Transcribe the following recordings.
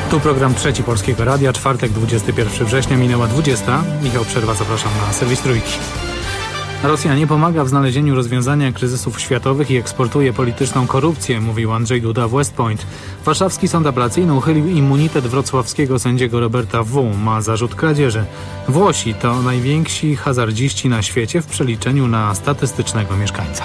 Tu program Trzeci Polskiego Radia, czwartek, 21 września, minęła 20. Michał Przerwa, zapraszam na serwis Trójki. Rosja nie pomaga w znalezieniu rozwiązania kryzysów światowych i eksportuje polityczną korupcję, mówił Andrzej Duda w West Point. Warszawski Sąd Apelacyjny uchylił immunitet wrocławskiego sędziego Roberta W. Ma zarzut kradzieży. Włosi to najwięksi hazardziści na świecie w przeliczeniu na statystycznego mieszkańca.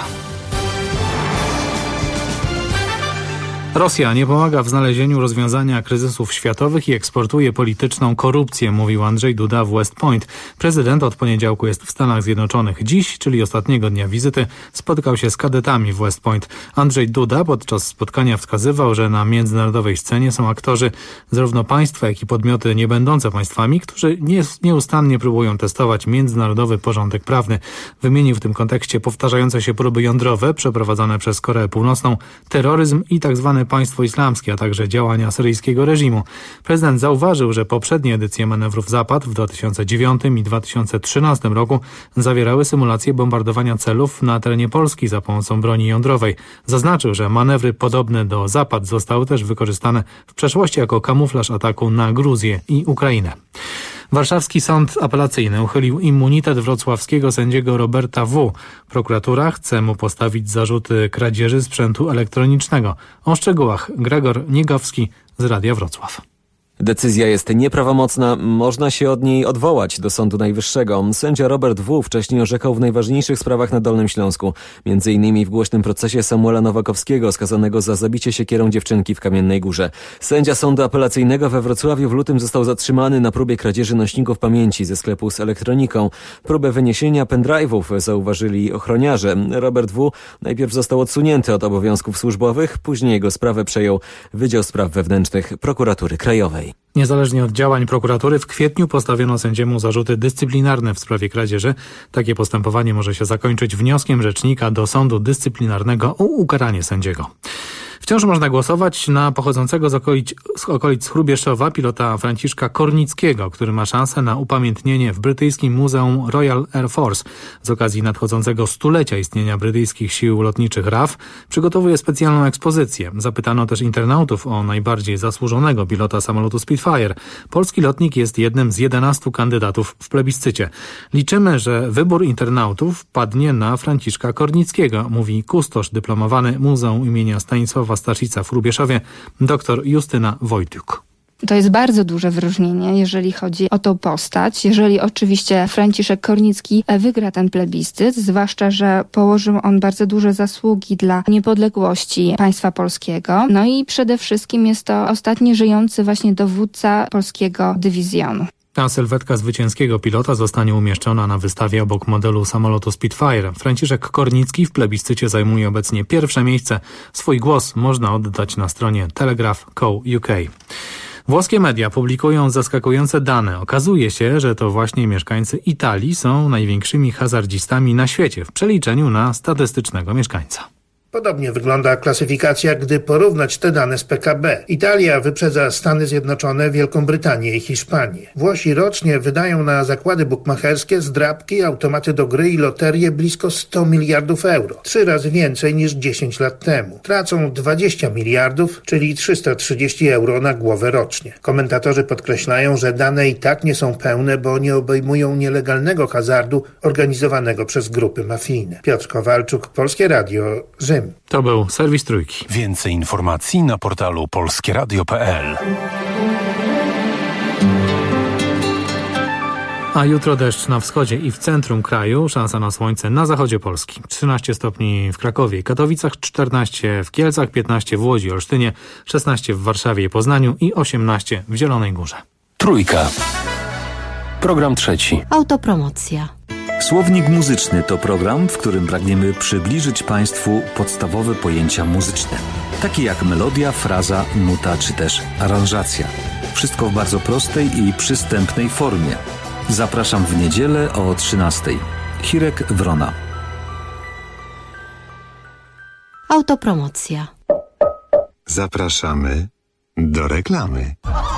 Rosja nie pomaga w znalezieniu rozwiązania kryzysów światowych i eksportuje polityczną korupcję, mówił Andrzej Duda w West Point. Prezydent od poniedziałku jest w Stanach Zjednoczonych. Dziś, czyli ostatniego dnia wizyty, spotkał się z kadetami w West Point. Andrzej Duda podczas spotkania wskazywał, że na międzynarodowej scenie są aktorzy zarówno państwa, jak i podmioty nie będące państwami, którzy nieustannie próbują testować międzynarodowy porządek prawny. Wymienił w tym kontekście powtarzające się próby jądrowe przeprowadzane przez Koreę Północną, terroryzm i tzw. państwo islamskie, a także działania syryjskiego reżimu. Prezydent zauważył, że poprzednie edycje manewrów Zapad w 2009 i 2013 roku zawierały symulacje bombardowania celów na terenie Polski za pomocą broni jądrowej. Zaznaczył, że manewry podobne do Zapad zostały też wykorzystane w przeszłości jako kamuflaż ataku na Gruzję i Ukrainę. Warszawski Sąd Apelacyjny uchylił immunitet wrocławskiego sędziego Roberta W. Prokuratura chce mu postawić zarzuty kradzieży sprzętu elektronicznego. O szczegółach Gregor Niegowski z Radia Wrocław. Decyzja jest nieprawomocna, można się od niej odwołać do Sądu Najwyższego. Sędzia Robert W. wcześniej orzekał w najważniejszych sprawach na Dolnym Śląsku. Między innymi w głośnym procesie Samuela Nowakowskiego, skazanego za zabicie siekierą dziewczynki w Kamiennej Górze. Sędzia Sądu Apelacyjnego we Wrocławiu w lutym został zatrzymany na próbie kradzieży nośników pamięci ze sklepu z elektroniką. Próbę wyniesienia pendrive'ów zauważyli ochroniarze. Robert W. najpierw został odsunięty od obowiązków służbowych, później jego sprawę przejął Wydział Spraw Wewnętrznych Prokuratury Krajowej. Niezależnie od działań prokuratury w kwietniu postawiono sędziemu zarzuty dyscyplinarne w sprawie kradzieży. Takie postępowanie może się zakończyć wnioskiem rzecznika do sądu dyscyplinarnego o ukaranie sędziego. Wciąż można głosować na pochodzącego z okolic Hrubieszowa pilota Franciszka Kornickiego, który ma szansę na upamiętnienie w brytyjskim Muzeum Royal Air Force. Z okazji nadchodzącego stulecia istnienia brytyjskich sił lotniczych RAF przygotowuje specjalną ekspozycję. Zapytano też internautów o najbardziej zasłużonego pilota samolotu Spitfire. Polski lotnik jest jednym z 11 kandydatów w plebiscycie. Liczymy, że wybór internautów padnie na Franciszka Kornickiego, mówi kustosz dyplomowany Muzeum imienia Stanisława Staszica w Hrubieszowie, dr Justyna Wojciuk. To jest bardzo duże wyróżnienie, jeżeli chodzi o tą postać. Jeżeli oczywiście Franciszek Kornicki wygra ten plebiscyt, zwłaszcza, że położył on bardzo duże zasługi dla niepodległości państwa polskiego. No i przede wszystkim jest to ostatni żyjący właśnie dowódca polskiego dywizjonu. Ta sylwetka zwycięskiego pilota zostanie umieszczona na wystawie obok modelu samolotu Spitfire. Franciszek Kornicki w plebiscycie zajmuje obecnie pierwsze miejsce. Swój głos można oddać na stronie Telegraph.co.uk. Włoskie media publikują zaskakujące dane. Okazuje się, że to właśnie mieszkańcy Italii są największymi hazardzistami na świecie w przeliczeniu na statystycznego mieszkańca. Podobnie wygląda klasyfikacja, gdy porównać te dane z PKB. Italia wyprzedza Stany Zjednoczone, Wielką Brytanię i Hiszpanię. Włosi rocznie wydają na zakłady bukmacherskie, zdrabki, automaty do gry i loterie blisko 100 miliardów euro. 3 razy więcej niż 10 lat temu. Tracą 20 miliardów, czyli 330 euro na głowę rocznie. Komentatorzy podkreślają, że dane i tak nie są pełne, bo nie obejmują nielegalnego hazardu organizowanego przez grupy mafijne. Piotr Kowalczuk, Polskie Radio, Rzym. To był serwis Trójki. Więcej informacji na portalu polskieradio.pl. A jutro deszcz na wschodzie i w centrum kraju, szansa na słońce na zachodzie Polski. 13 stopni w Krakowie i Katowicach, 14 w Kielcach, 15 w Łodzi i Olsztynie, 16 w Warszawie i Poznaniu i 18 w Zielonej Górze. Trójka. Program trzeci. Autopromocja. Słownik muzyczny to program, w którym pragniemy przybliżyć Państwu podstawowe pojęcia muzyczne, takie jak melodia, fraza, nuta czy też aranżacja. Wszystko w bardzo prostej i przystępnej formie. Zapraszam w niedzielę o 13:00. Hirek Wrona. Autopromocja. Zapraszamy do reklamy.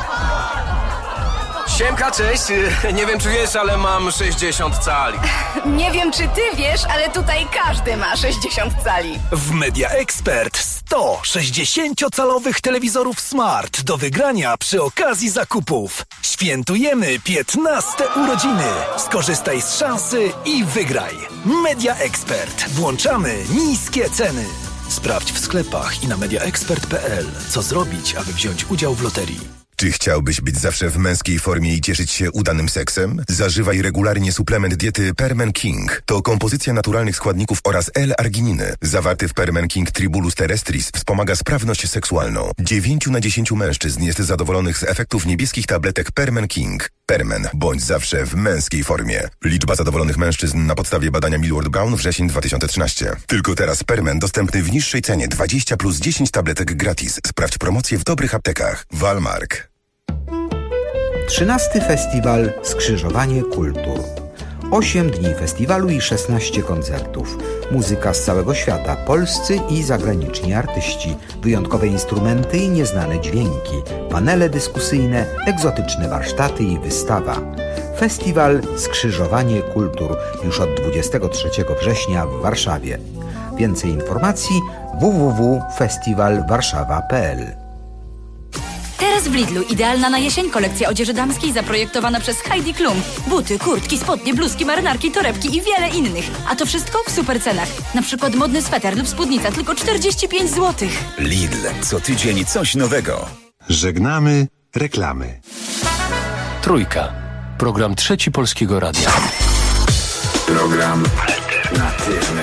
Siemka, cześć. Nie wiem, czy wiesz, ale mam 60 cali. Nie wiem, czy ty wiesz, ale tutaj każdy ma 60 cali. W Media Expert 100 60-calowych telewizorów Smart do wygrania przy okazji zakupów. Świętujemy 15 urodziny. Skorzystaj z szansy i wygraj. Media Expert. Włączamy niskie ceny. Sprawdź w sklepach i na mediaexpert.pl, co zrobić, aby wziąć udział w loterii. Czy chciałbyś być zawsze w męskiej formie i cieszyć się udanym seksem? Zażywaj regularnie suplement diety Permen King. To kompozycja naturalnych składników oraz L-argininy. Zawarty w Permen King Tribulus terrestris wspomaga sprawność seksualną. 9 na 10 mężczyzn jest zadowolonych z efektów niebieskich tabletek Permen King. Permen. Bądź zawsze w męskiej formie. Liczba zadowolonych mężczyzn na podstawie badania Millward Brown wrzesień 2013. Tylko teraz Permen dostępny w niższej cenie 20 plus 10 tabletek gratis. Sprawdź promocję w dobrych aptekach. Walmark. 13. Festiwal Skrzyżowanie Kultur. 8 dni festiwalu i 16 koncertów. Muzyka z całego świata, polscy i zagraniczni artyści, wyjątkowe instrumenty i nieznane dźwięki, panele dyskusyjne, egzotyczne warsztaty i wystawa. Festiwal Skrzyżowanie Kultur już od 23 września w Warszawie. Więcej informacji www.festiwalwarszawa.pl. Teraz w Lidlu idealna na jesień kolekcja odzieży damskiej zaprojektowana przez Heidi Klum. Buty, kurtki, spodnie, bluzki, marynarki, torebki i wiele innych. A to wszystko w super cenach. Na przykład modny sweter lub spódnica tylko 45 zł. Lidl. Co tydzień coś nowego. Żegnamy reklamy. Trójka. Program Trzeci Polskiego Radia. Program alternatywny.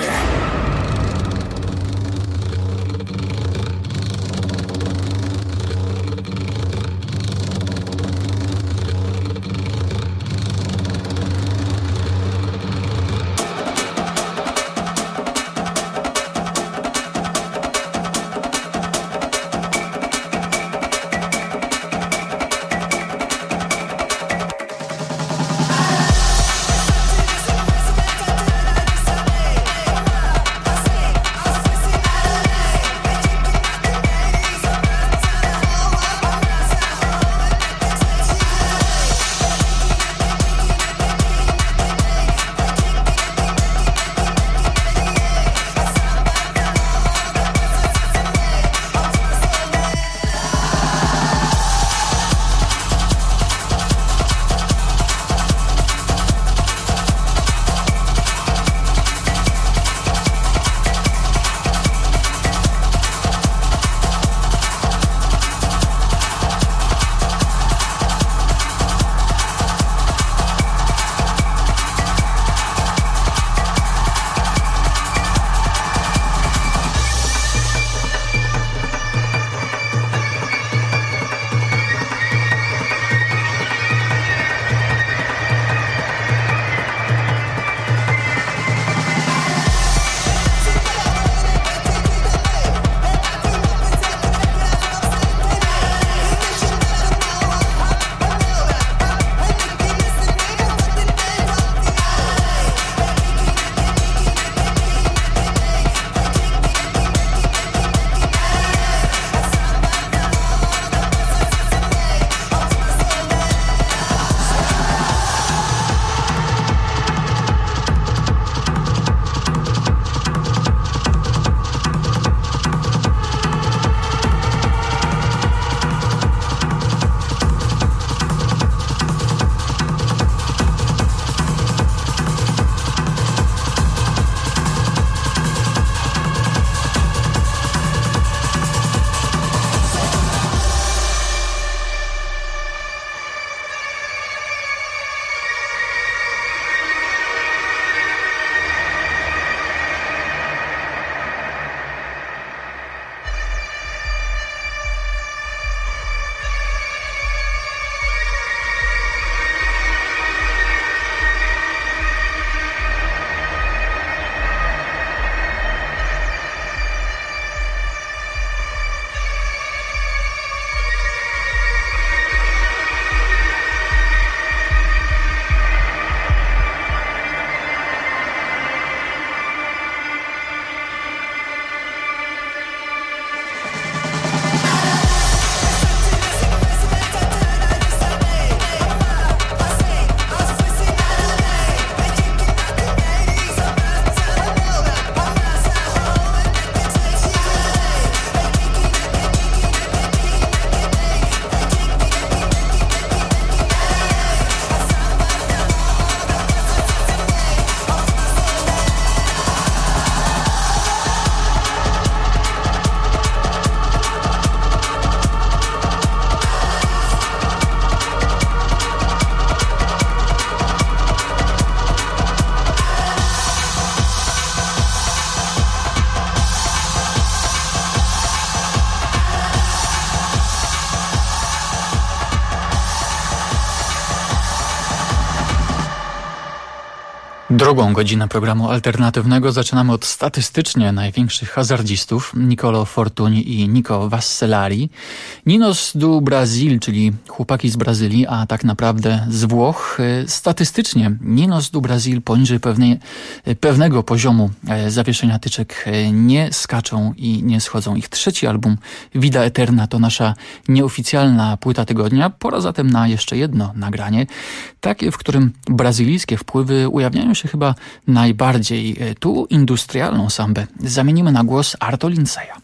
Drugą godzinę programu alternatywnego zaczynamy od statystycznie największych hazardzistów, Niccolò Fortuny i Nico Vassellari. Ninos do Brasil, czyli chłopaki z Brazylii, a tak naprawdę z Włoch. Statystycznie Ninos do Brasil poniżej pewnego poziomu zawieszenia tyczek nie skaczą i nie schodzą. Ich trzeci album Vida Eterna to nasza nieoficjalna płyta tygodnia. Pora zatem na jeszcze jedno nagranie, takie, w którym brazylijskie wpływy ujawniają się chyba najbardziej. Tu industrialną sambę zamienimy na głos Arto Lindsaya.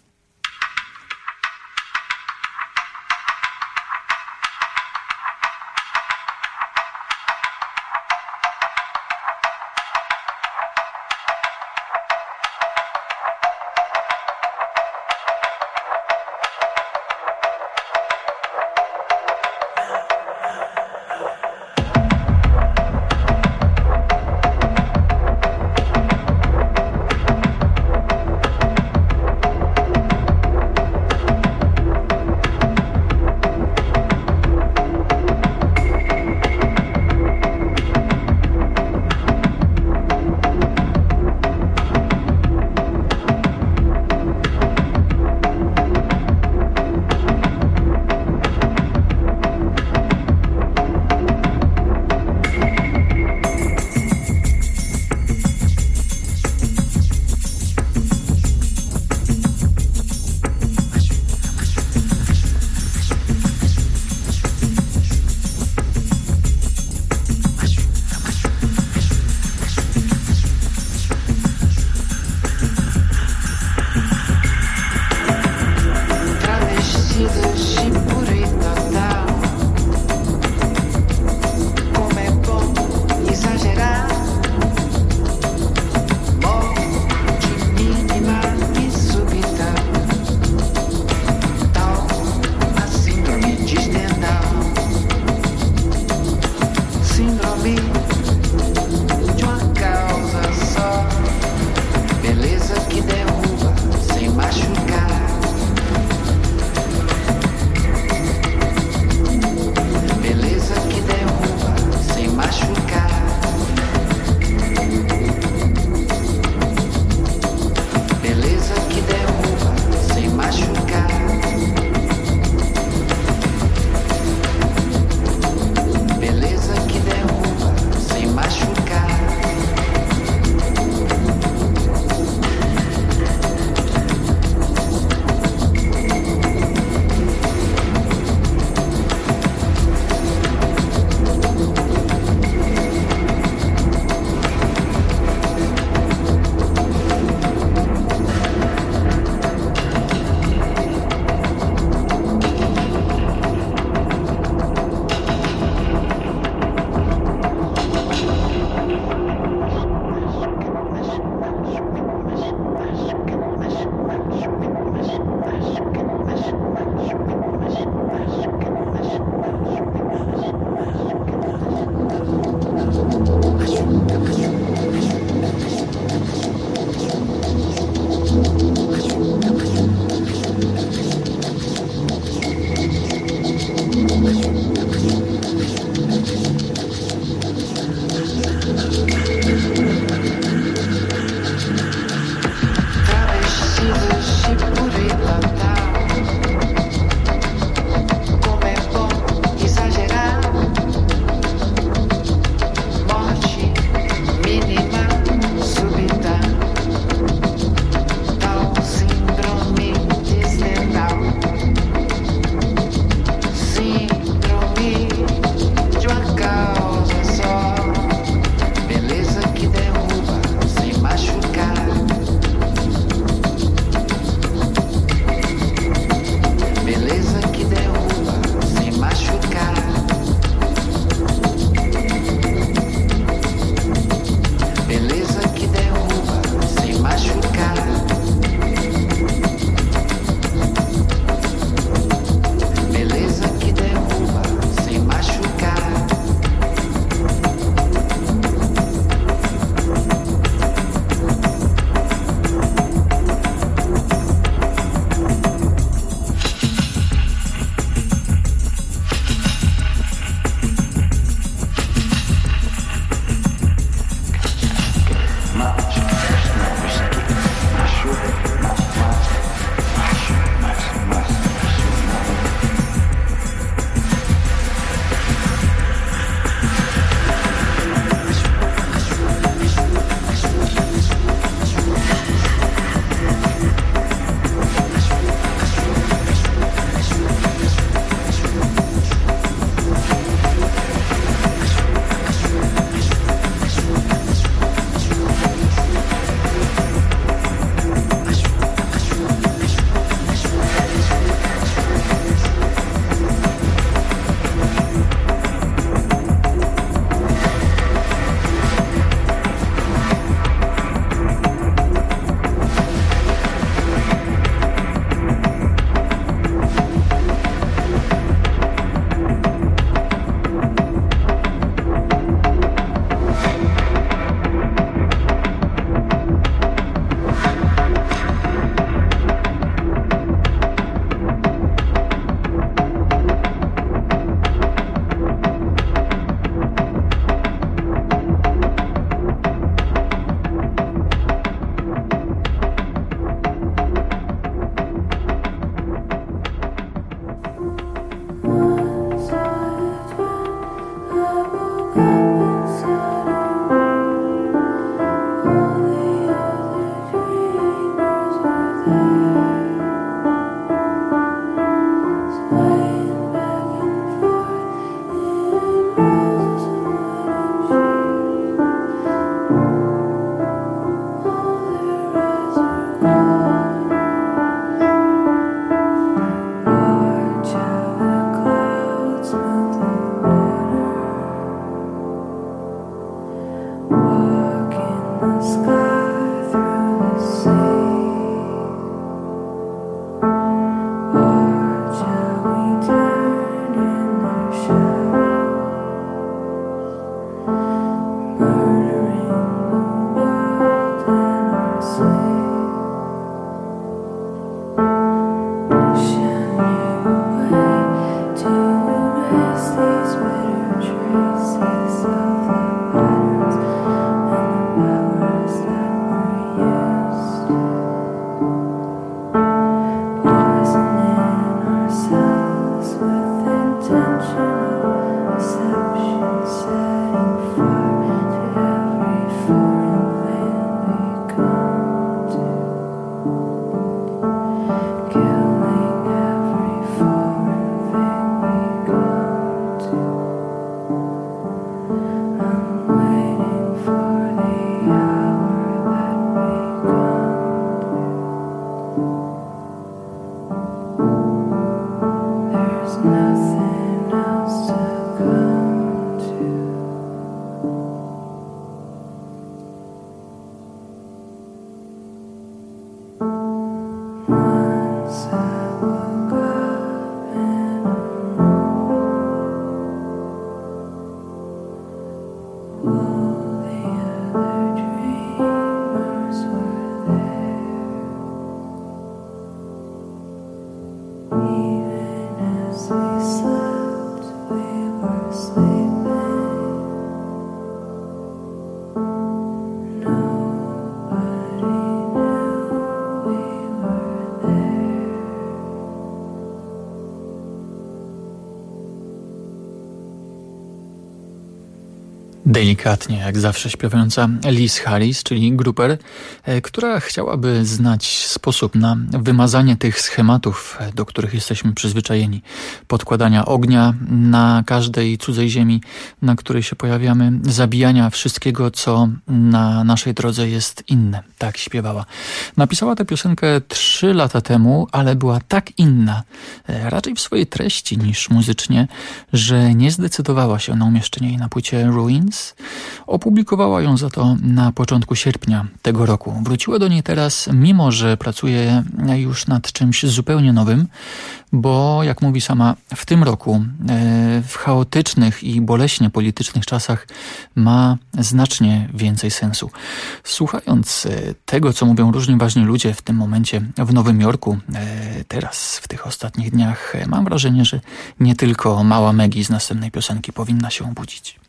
Delikatnie, jak zawsze śpiewająca Liz Harris, czyli gruper, która chciałaby znać sposób na wymazanie tych schematów, do których jesteśmy przyzwyczajeni. Podkładania ognia na każdej cudzej ziemi, na której się pojawiamy, zabijania wszystkiego, co na naszej drodze jest inne. Tak śpiewała. Napisała tę piosenkę 3 lata temu, ale była tak inna, raczej w swojej treści niż muzycznie, że nie zdecydowała się na umieszczenie jej na płycie Ruins. Opublikowała ją za to na początku sierpnia tego roku. Wróciła do niej teraz, mimo że pracuje już nad czymś zupełnie nowym, bo jak mówi sama, w tym roku, w chaotycznych i boleśnie politycznych czasach ma znacznie więcej sensu. Słuchając tego, co mówią różni ważni ludzie w tym momencie w Nowym Jorku, teraz, w tych ostatnich dniach, mam wrażenie, że nie tylko mała Maggie z następnej piosenki powinna się obudzić.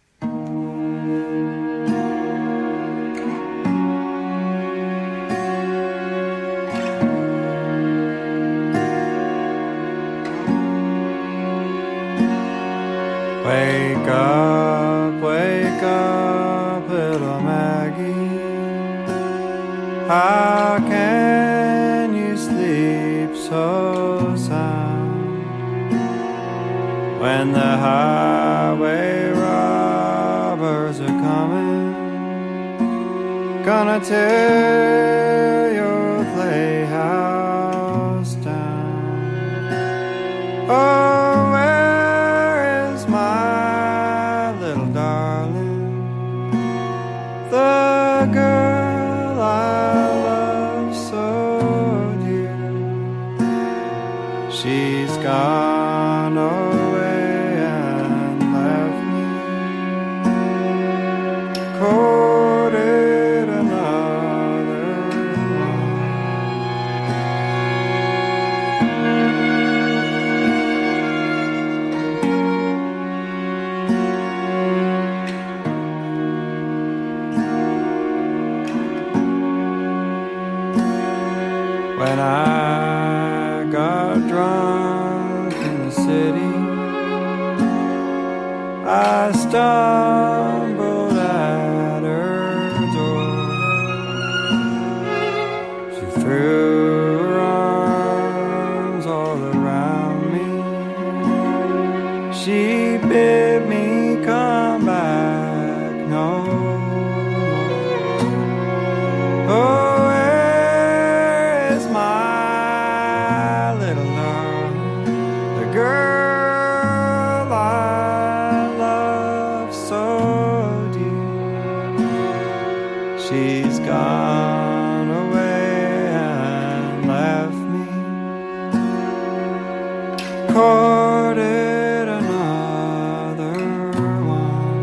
Wake up, little Maggie. How can you sleep so sound when the highway robbers are coming? Gonna tear your playhouse down. Oh, girl I love so dear, she's gone away and left me, courted another one. When I got drunk in the city, I stumbled at her door. She threw her arms all around me. She bid me come back no more. Oh, she's gone away and left me, courted another one.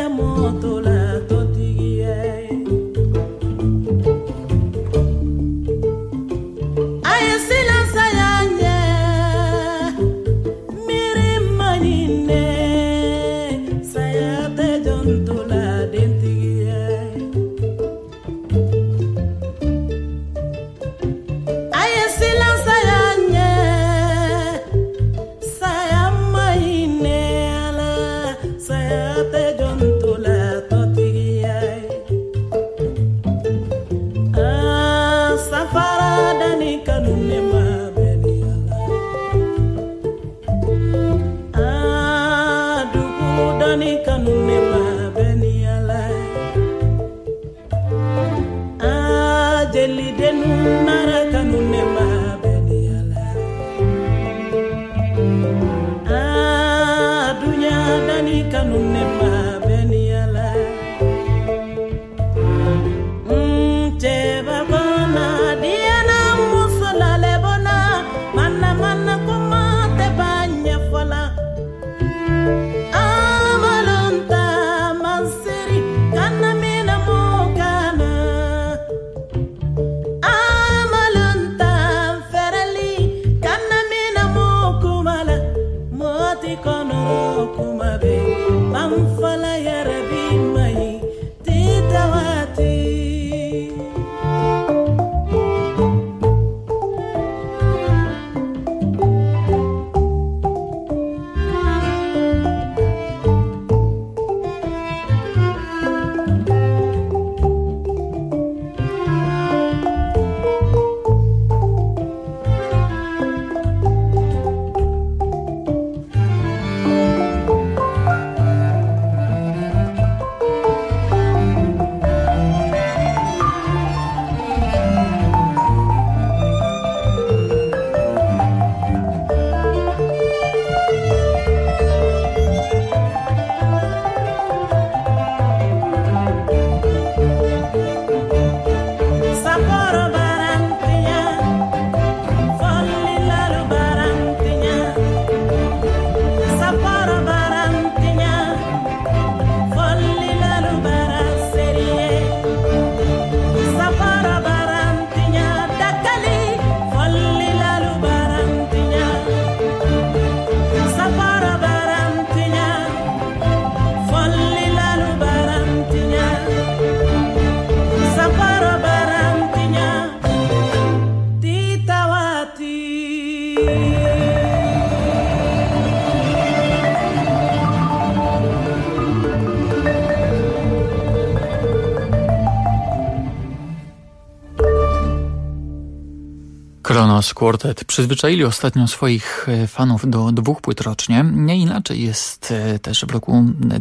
Kronos Quartet przyzwyczaili ostatnio swoich fanów do 2 płyt rocznie. Nie inaczej jest też w roku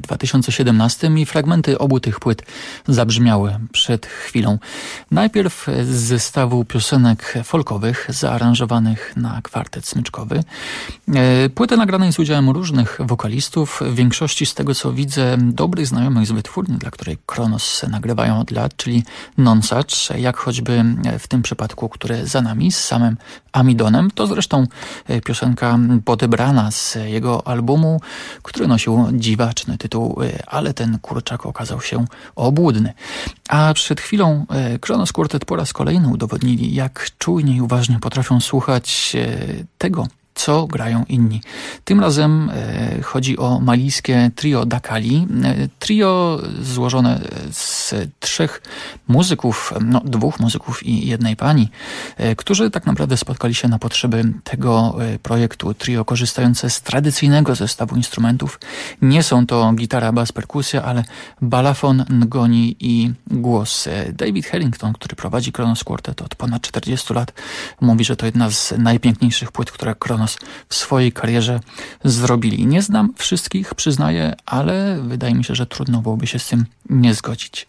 2017 i fragmenty obu tych płyt zabrzmiały przed chwilą. Najpierw z zestawu piosenek folkowych zaaranżowanych na kwartet smyczkowy. Płytę nagranej z udziałem różnych wokalistów, w większości z tego co widzę dobrych znajomych z wytwórni, dla której Kronos nagrywają od lat, czyli Nonsuch, jak choćby w tym przypadku, który za nami, z samym Amidonem. To zresztą piosenka podebrana z jego albumu, który nosił dziwaczny tytuł, ale ten kurczak okazał się obłudny. A przed chwilą Kronos Quartet po raz kolejny udowodnili, jak czujnie i uważnie potrafią słuchać tego, co grają inni. Tym razem chodzi o malijskie trio Dakali. Trio złożone z 3 muzyków, 2 muzyków i jednej pani, którzy tak naprawdę spotkali się na potrzeby tego projektu. Trio korzystające z tradycyjnego zestawu instrumentów. Nie są to gitara, bas, perkusja, ale balafon, ngoni i głos. David Harrington, który prowadzi Kronos Quartet od ponad 40 lat, mówi, że to jedna z najpiękniejszych płyt, które Kronos w swojej karierze zrobili. Nie znam wszystkich, przyznaję, ale wydaje mi się, że trudno byłoby się z tym nie zgodzić.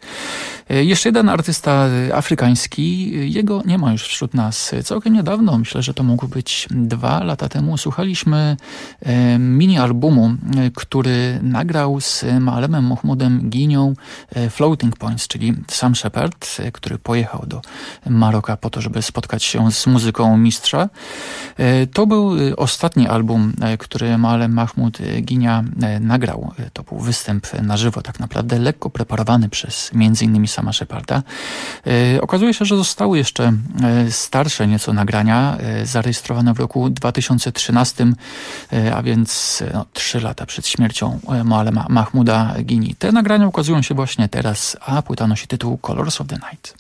Jeszcze jeden artysta afrykański, jego nie ma już wśród nas. Całkiem niedawno, myślę, że to mogło być 2 lata temu, słuchaliśmy mini-albumu, który nagrał z Maalemem Mahmoudem Ginią Floating Points, czyli Sam Shepard, który pojechał do Maroka po to, żeby spotkać się z muzyką mistrza. To był ostatni album, który Maalem Mahmoud Ginia nagrał. To był występ na żywo, tak naprawdę lekko preparowany przez m.in. Sama Sheparda. Okazuje się, że zostały jeszcze starsze nieco nagrania, zarejestrowane w roku 2013, a więc 3 lata przed śmiercią Maalema Mahmouda Gini. Te nagrania ukazują się właśnie teraz, a płyta nosi tytuł Colors of the Night.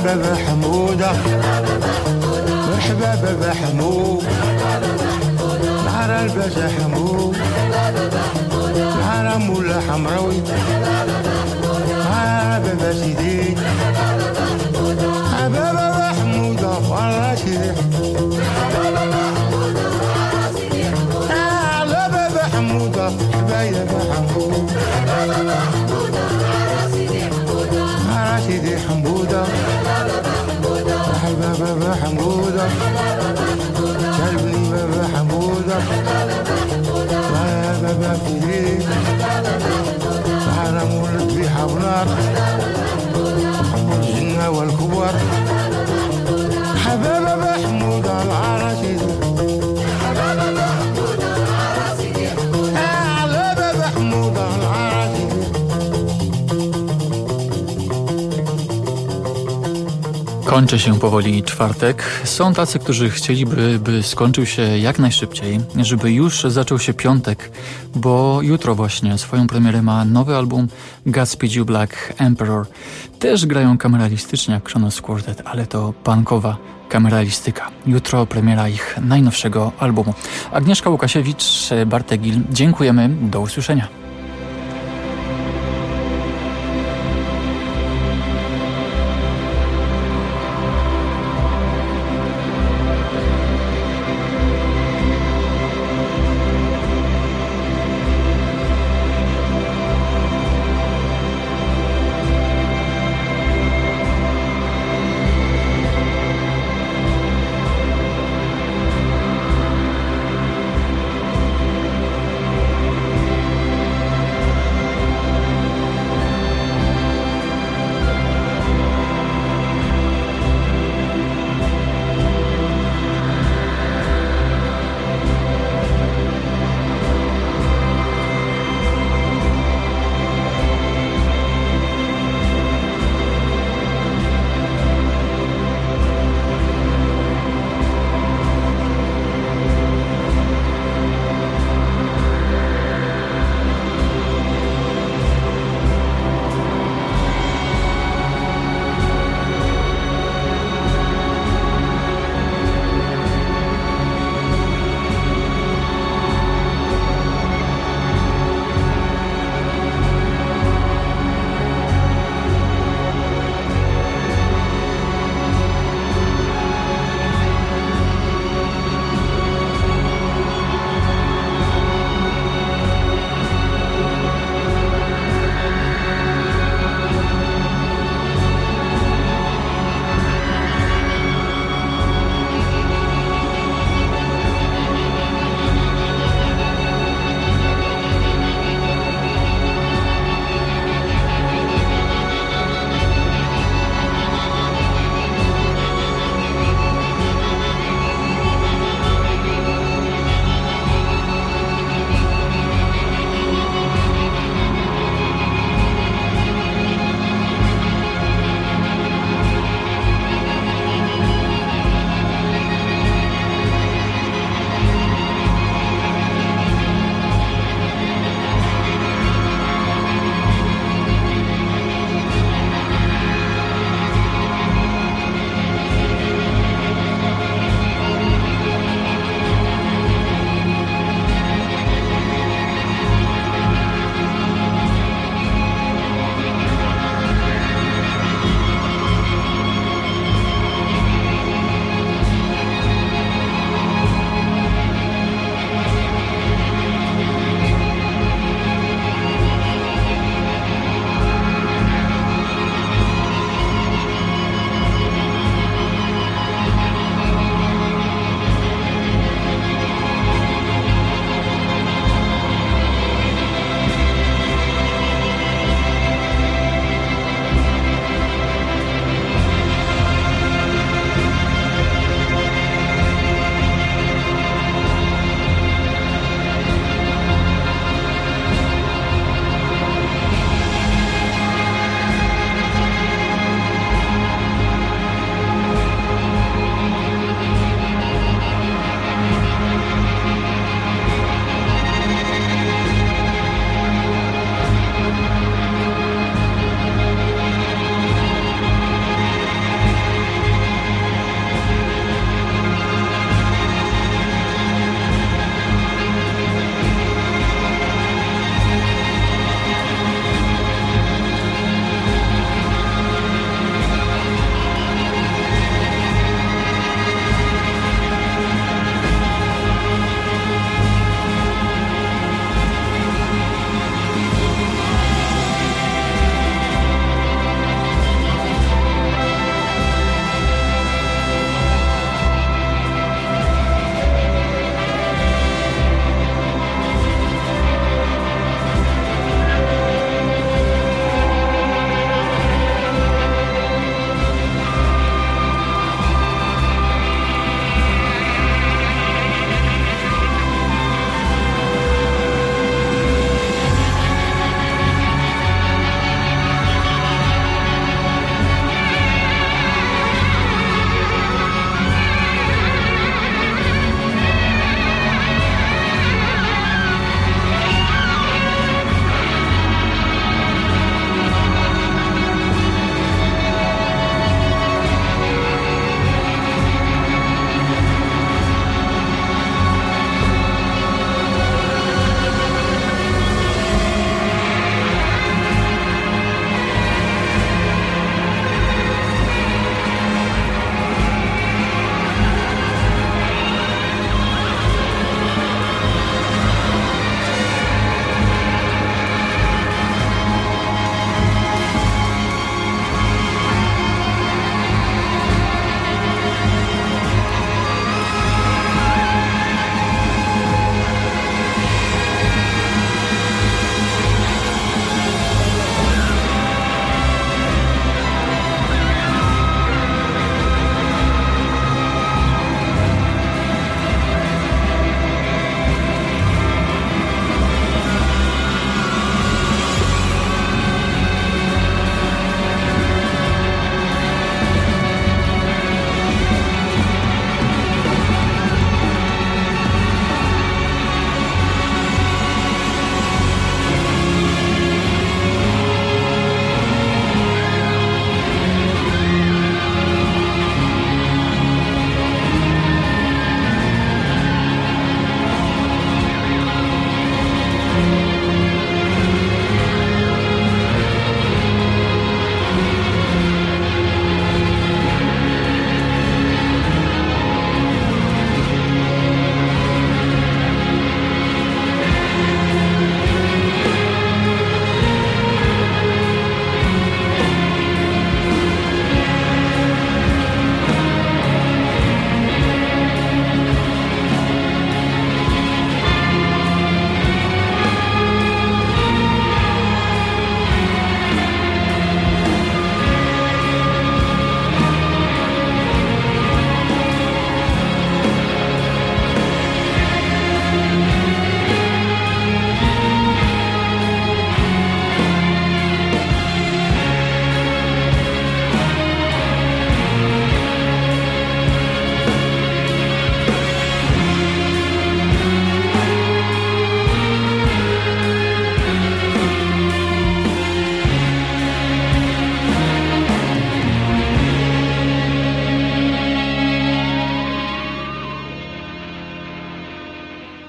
بابا حمودة مرحبا بابا حمود نهار الباشا حمود نهار مولا حمراوي نهار بابا سيدي بابا حمودة والله سيدي على بابا حمودة حبايا بابا حمود على سيدي حمودة مرحبا بابا حمودة قلبي بابا حمودة يا بابا سيدي على مولد بيحة ونار الجنة والكبار حبابا محمود العراشي حبابا محمود العراشي حبابا محمود العراشي. Kończy się powoli czwartek. Są tacy, którzy chcieliby, by skończył się jak najszybciej, żeby już zaczął się piątek, bo jutro właśnie swoją premierę ma nowy album Godspeed You Black Emperor. Też grają kameralistycznie jak Kronos Quartet, ale to punkowa kameralistyka. Jutro premiera ich najnowszego albumu. Agnieszka Łukasiewicz, Bartek Gil, dziękujemy, do usłyszenia.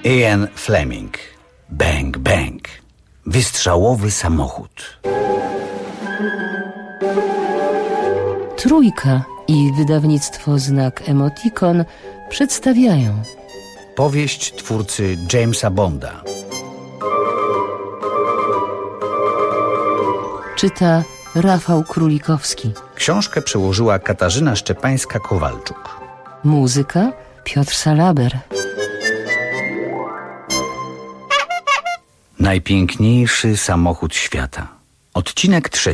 Ian Fleming. Bang, bang. Wystrzałowy samochód. Trójka i wydawnictwo Znak Emotikon przedstawiają powieść twórcy Jamesa Bonda. Czyta Rafał Królikowski. Książkę przełożyła Katarzyna Szczepańska-Kowalczuk. Muzyka Piotr Salaber. Najpiękniejszy samochód świata. Odcinek 3.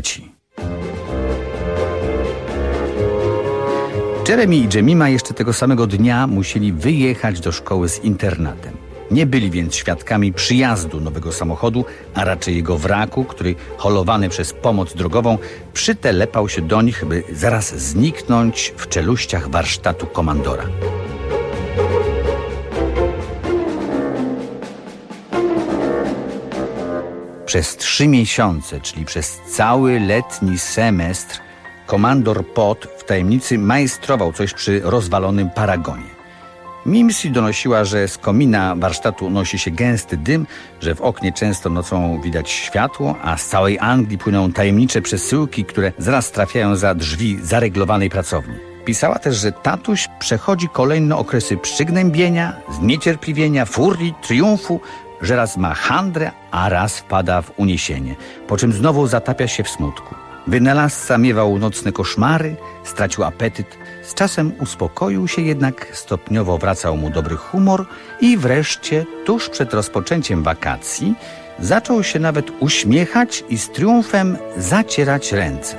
Jeremy i Jemima jeszcze tego samego dnia musieli wyjechać do szkoły z internatem. Nie byli więc świadkami przyjazdu nowego samochodu, a raczej jego wraku, który holowany przez pomoc drogową przytelepał się do nich, by zaraz zniknąć w czeluściach warsztatu komandora. Przez 3 miesiące, czyli przez cały letni semestr, komandor Pot w tajemnicy majstrował coś przy rozwalonym paragonie. Mimsy donosiła, że z komina warsztatu unosi się gęsty dym, że w oknie często nocą widać światło, a z całej Anglii płyną tajemnicze przesyłki, które zaraz trafiają za drzwi zareglowanej pracowni. Pisała też, że tatuś przechodzi kolejne okresy przygnębienia, zniecierpliwienia, furii, triumfu, że raz ma handrę, a raz wpada w uniesienie, po czym znowu zatapia się w smutku. Wynalazca miewał nocne koszmary, stracił apetyt, z czasem uspokoił się jednak, stopniowo wracał mu dobry humor i wreszcie, tuż przed rozpoczęciem wakacji, zaczął się nawet uśmiechać i z triumfem zacierać ręce.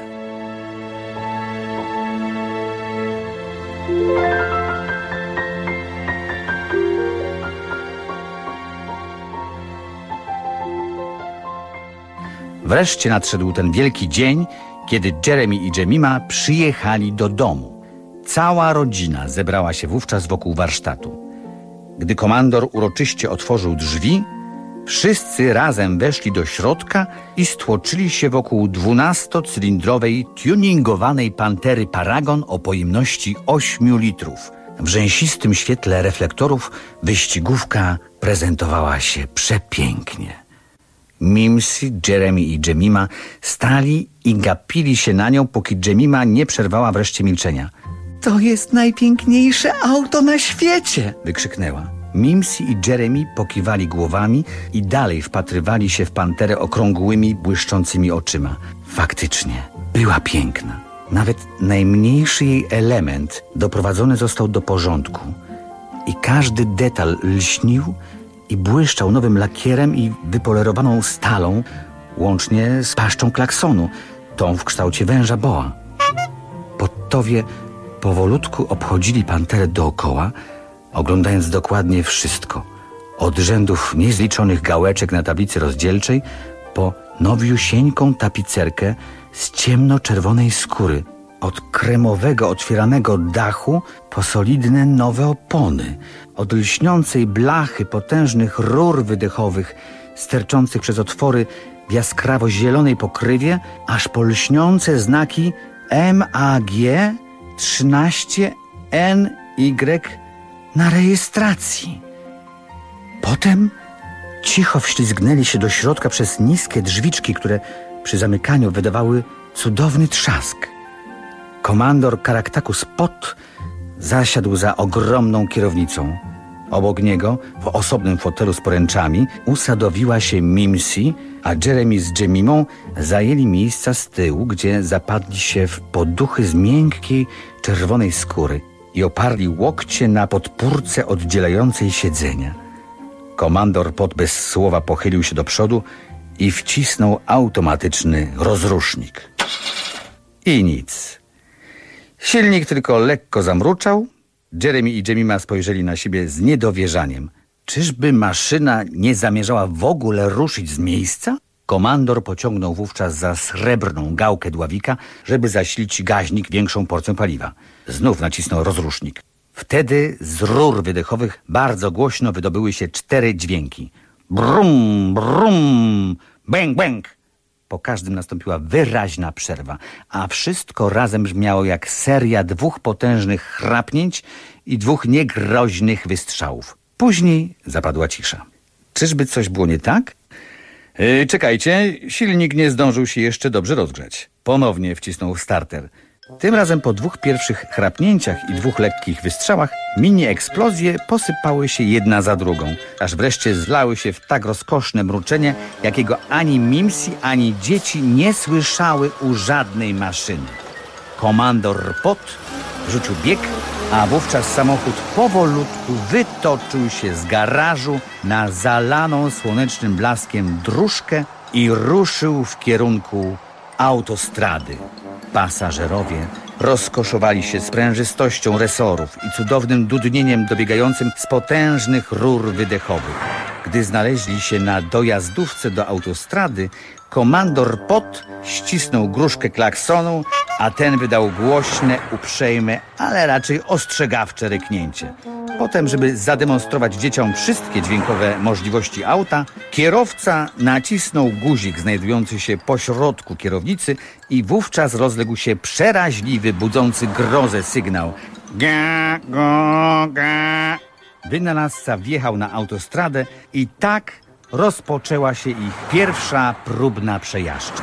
Wreszcie nadszedł ten wielki dzień, kiedy Jeremy i Jemima przyjechali do domu. Cała rodzina zebrała się wówczas wokół warsztatu. Gdy komandor uroczyście otworzył drzwi, wszyscy razem weszli do środka i stłoczyli się wokół 12-cylindrowej, tuningowanej Pantery Paragon o pojemności 8 litrów. W rzęsistym świetle reflektorów wyścigówka prezentowała się przepięknie. Mimsy, Jeremy i Jemima stali i gapili się na nią, póki Jemima nie przerwała wreszcie milczenia. To jest najpiękniejsze auto na świecie! Wykrzyknęła. Mimsy i Jeremy pokiwali głowami i dalej wpatrywali się w panterę okrągłymi, błyszczącymi oczyma. Faktycznie, była piękna. Nawet najmniejszy jej element doprowadzony został do porządku. I każdy detal lśnił i błyszczał nowym lakierem i wypolerowaną stalą, łącznie z paszczą klaksonu, tą w kształcie węża boa. Podtowie powolutku obchodzili panterę dookoła, oglądając dokładnie wszystko. Od rzędów niezliczonych gałeczek na tablicy rozdzielczej po nowiusieńką tapicerkę z ciemnoczerwonej skóry. Od kremowego, otwieranego dachu po solidne nowe opony. Od lśniącej blachy potężnych rur wydechowych sterczących przez otwory w jaskrawo-zielonej pokrywie, aż po lśniące znaki MAG 13NY na rejestracji. Potem cicho wślizgnęli się do środka przez niskie drzwiczki, które przy zamykaniu wydawały cudowny trzask. Komandor Caractacus Pot zasiadł za ogromną kierownicą. Obok niego, w osobnym fotelu z poręczami, usadowiła się Mimsy, a Jeremy z Jemimą zajęli miejsca z tyłu, gdzie zapadli się w poduchy z miękkiej, czerwonej skóry i oparli łokcie na podpórce oddzielającej siedzenia. Komandor Pot bez słowa pochylił się do przodu i wcisnął automatyczny rozrusznik. I nic. Silnik tylko lekko zamruczał. Jeremy i Jemima spojrzeli na siebie z niedowierzaniem. Czyżby maszyna nie zamierzała w ogóle ruszyć z miejsca? Komandor pociągnął wówczas za srebrną gałkę dławika, żeby zasilić gaźnik większą porcją paliwa. Znów nacisnął rozrusznik. Wtedy z rur wydechowych bardzo głośno wydobyły się 4 dźwięki. Brum, brum, bęk, bęk. Po każdym nastąpiła wyraźna przerwa, a wszystko razem brzmiało jak seria 2 potężnych chrapnięć i 2 niegroźnych wystrzałów. Później zapadła cisza. Czyżby coś było nie tak? Czekajcie, silnik nie zdążył się jeszcze dobrze rozgrzać. Ponownie wcisnął starter. Tym razem po 2 pierwszych chrapnięciach i 2 lekkich wystrzałach mini-eksplozje posypały się jedna za drugą, aż wreszcie zlały się w tak rozkoszne mruczenie, jakiego ani Mimsi, ani dzieci nie słyszały u żadnej maszyny. Komandor Pot rzucił bieg, a wówczas samochód powolutku wytoczył się z garażu na zalaną słonecznym blaskiem dróżkę i ruszył w kierunku autostrady. Pasażerowie rozkoszowali się sprężystością resorów i cudownym dudnieniem dobiegającym z potężnych rur wydechowych. Gdy znaleźli się na dojazdówce do autostrady, komandor Pot ścisnął gruszkę klaksonu, a ten wydał głośne, uprzejme, ale raczej ostrzegawcze ryknięcie. Potem, żeby zademonstrować dzieciom wszystkie dźwiękowe możliwości auta, kierowca nacisnął guzik znajdujący się pośrodku kierownicy i wówczas rozległ się przeraźliwy, budzący grozę sygnał. Ga, go, ga. Wynalazca wjechał na autostradę i tak rozpoczęła się ich pierwsza próbna przejażdżka.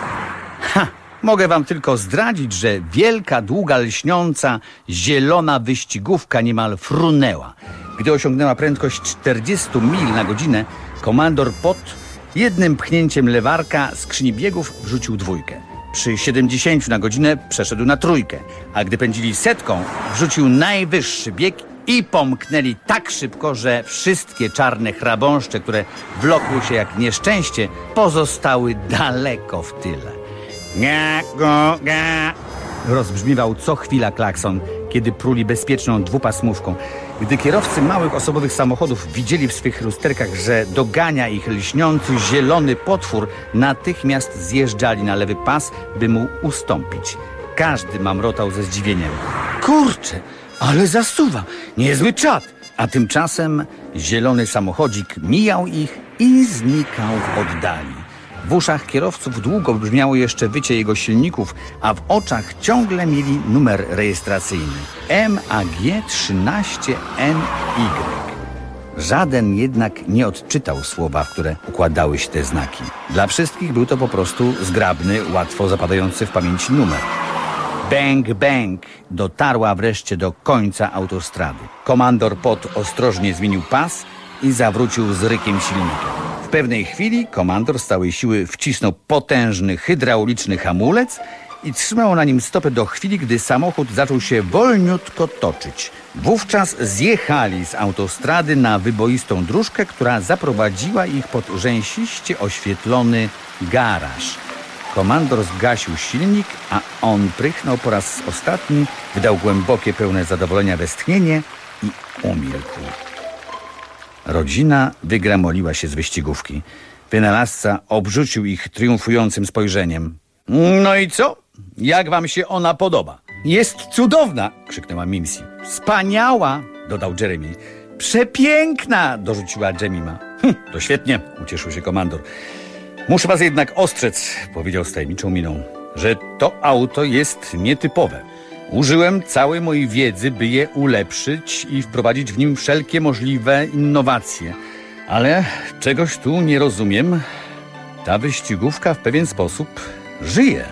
Mogę wam tylko zdradzić, że wielka, długa, lśniąca, zielona wyścigówka niemal frunęła. Gdy osiągnęła prędkość 40 mil na godzinę, komandor Pot jednym pchnięciem lewarka skrzyni biegów wrzucił 2. Przy 70 na godzinę przeszedł na 3, a gdy pędzili 100, wrzucił najwyższy bieg i pomknęli tak szybko, że wszystkie czarne chrabąszcze, które wlokły się jak nieszczęście, pozostały daleko w tyle. Ga, go, ga. Rozbrzmiewał co chwila klakson, kiedy pruli bezpieczną 2-pasmówką. Gdy kierowcy małych osobowych samochodów widzieli w swych lusterkach, że dogania ich lśniący zielony potwór, natychmiast zjeżdżali na lewy pas, by mu ustąpić. Każdy mamrotał ze zdziwieniem. Kurczę, ale zasuwa, niezły czad. A tymczasem zielony samochodzik mijał ich i znikał w oddali. W uszach kierowców długo brzmiało jeszcze wycie jego silników, a w oczach ciągle mieli numer rejestracyjny MAG 13NY. Żaden jednak nie odczytał słowa, w które układały się te znaki. Dla wszystkich był to po prostu zgrabny, łatwo zapadający w pamięci numer. Bang, bang dotarła wreszcie do końca autostrady. Komandor Pot ostrożnie zmienił pas i zawrócił z rykiem silnika. W pewnej chwili komandor z całej siły wcisnął potężny hydrauliczny hamulec i trzymał na nim stopę do chwili, gdy samochód zaczął się wolniutko toczyć. Wówczas zjechali z autostrady na wyboistą dróżkę, która zaprowadziła ich pod rzęsiście oświetlony garaż. Komandor zgasił silnik, a on prychnął po raz ostatni, wydał głębokie, pełne zadowolenia westchnienie i umilkł. Rodzina wygramoliła się z wyścigówki. Wynalazca obrzucił ich triumfującym spojrzeniem. No i co? Jak wam się ona podoba? Jest cudowna, krzyknęła Mimsi. Wspaniała, dodał Jeremy. Przepiękna, dorzuciła Jemima. To świetnie, ucieszył się komandor. Muszę was jednak ostrzec, powiedział z tajemniczą miną, że to auto jest nietypowe. Użyłem całej mojej wiedzy, by je ulepszyć i wprowadzić w nim wszelkie możliwe innowacje. Ale czegoś tu nie rozumiem. Ta wyścigówka w pewien sposób żyje.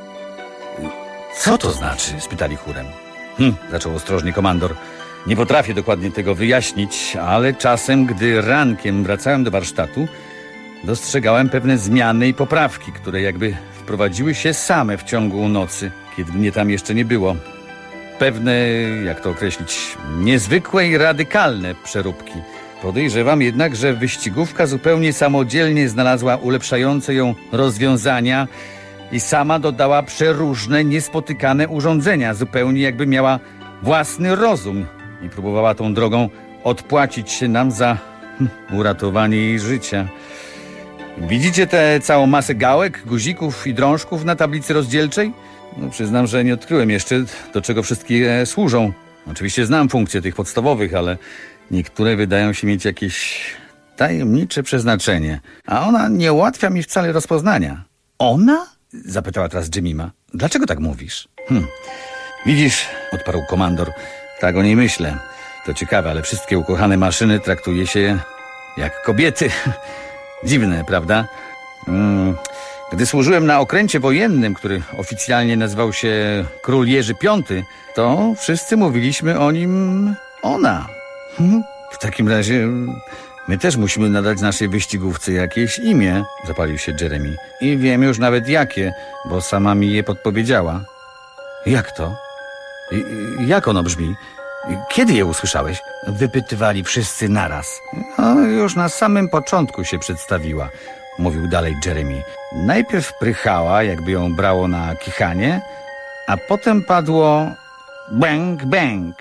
Co to znaczy? Spytali chórem. Zaczął ostrożnie komandor. Nie potrafię dokładnie tego wyjaśnić, ale czasem, gdy rankiem wracałem do warsztatu, dostrzegałem pewne zmiany i poprawki, które jakby wprowadziły się same w ciągu nocy, kiedy mnie tam jeszcze nie było. Pewne, jak to określić, niezwykłe i radykalne przeróbki. Podejrzewam jednak, że wyścigówka zupełnie samodzielnie znalazła ulepszające ją rozwiązania i sama dodała przeróżne, niespotykane urządzenia, zupełnie jakby miała własny rozum i próbowała tą drogą odpłacić się nam za uratowanie jej życia. Widzicie tę całą masę gałek, guzików i drążków na tablicy rozdzielczej? No, przyznam, że nie odkryłem jeszcze, do czego wszystkie służą. Oczywiście znam funkcje tych podstawowych, ale niektóre wydają się mieć jakieś tajemnicze przeznaczenie. A ona nie ułatwia mi wcale rozpoznania. Ona? Zapytała teraz Jemima. Dlaczego tak mówisz? Widzisz, odparł komandor, tak o niej myślę. To ciekawe, ale wszystkie ukochane maszyny traktuje się jak kobiety. Dziwne, prawda? Gdy służyłem na okręcie wojennym, który oficjalnie nazywał się Król Jerzy V, to wszyscy mówiliśmy o nim ona. W takim razie my też musimy nadać naszej wyścigówce jakieś imię, zapalił się Jeremy. I wiem już nawet jakie, bo sama mi je podpowiedziała. Jak to? Jak ono brzmi? Kiedy je usłyszałeś? Wypytywali wszyscy naraz. Już na samym początku się przedstawiła, mówił dalej Jeremy. Najpierw prychała, jakby ją brało na kichanie, a potem padło bang, bang.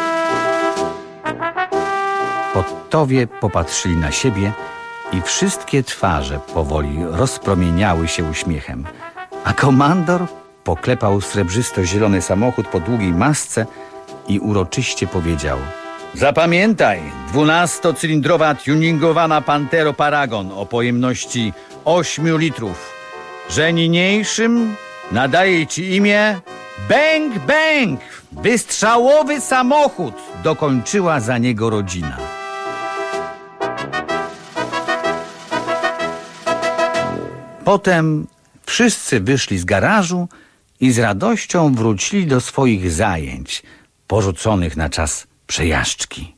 Potowie popatrzyli na siebie i wszystkie twarze powoli rozpromieniały się uśmiechem. A komandor poklepał srebrzysto-zielony samochód po długiej masce i uroczyście powiedział: zapamiętaj, 12-cylindrowa tuningowana Pantero Paragon o pojemności 8 litrów. Że niniejszym nadaje ci imię Bang Bang, wystrzałowy samochód, dokończyła za niego rodzina. Potem wszyscy wyszli z garażu i z radością wrócili do swoich zajęć, porzuconych na czas przejażdżki.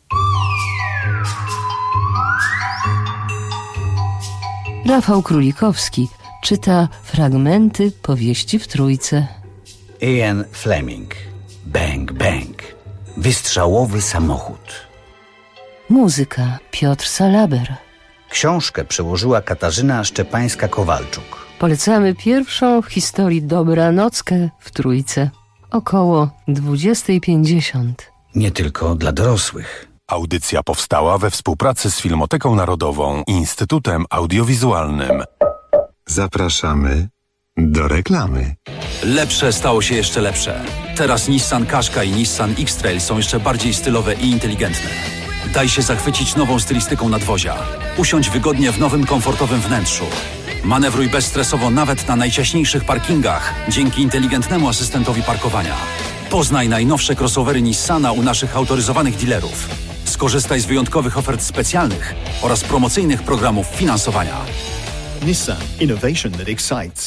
Rafał Królikowski czyta fragmenty powieści w Trójce. Ian Fleming. Bang Bang. Wystrzałowy samochód. Muzyka Piotr Salaber. Książkę przełożyła Katarzyna Szczepańska-Kowalczuk. Polecamy pierwszą w historii dobranockę w Trójce. Około 20:50. Nie tylko dla dorosłych. Audycja powstała we współpracy z Filmoteką Narodową i Instytutem Audiowizualnym. Zapraszamy do reklamy. Lepsze stało się jeszcze lepsze. Teraz Nissan Qashqai i Nissan X-Trail są jeszcze bardziej stylowe i inteligentne. Daj się zachwycić nową stylistyką nadwozia. Usiądź wygodnie w nowym, komfortowym wnętrzu. Manewruj bezstresowo nawet na najciaśniejszych parkingach dzięki inteligentnemu asystentowi parkowania. Poznaj najnowsze crossovery Nissana u naszych autoryzowanych dealerów. Skorzystaj z wyjątkowych ofert specjalnych oraz promocyjnych programów finansowania. Nissan. Innovation that excites.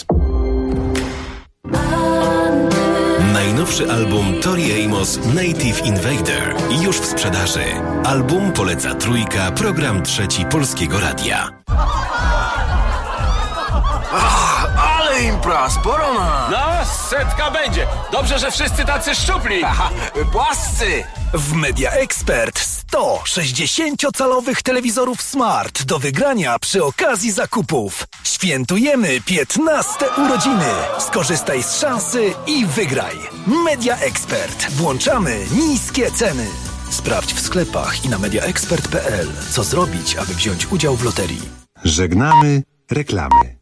Najnowszy album Tori Amos Native Invader już w sprzedaży. Album poleca Trójka, program trzeci Polskiego Radia. Ale impra, sporo ma. No, 100 będzie. Dobrze, że wszyscy tacy szczupli. Aha, płascy. W Media Expert 100 60-calowych telewizorów Smart do wygrania przy okazji zakupów. Świętujemy 15 urodziny. Skorzystaj z szansy i wygraj. Media Expert. Włączamy niskie ceny. Sprawdź w sklepach i na mediaexpert.pl, co zrobić, aby wziąć udział w loterii. Żegnamy reklamy.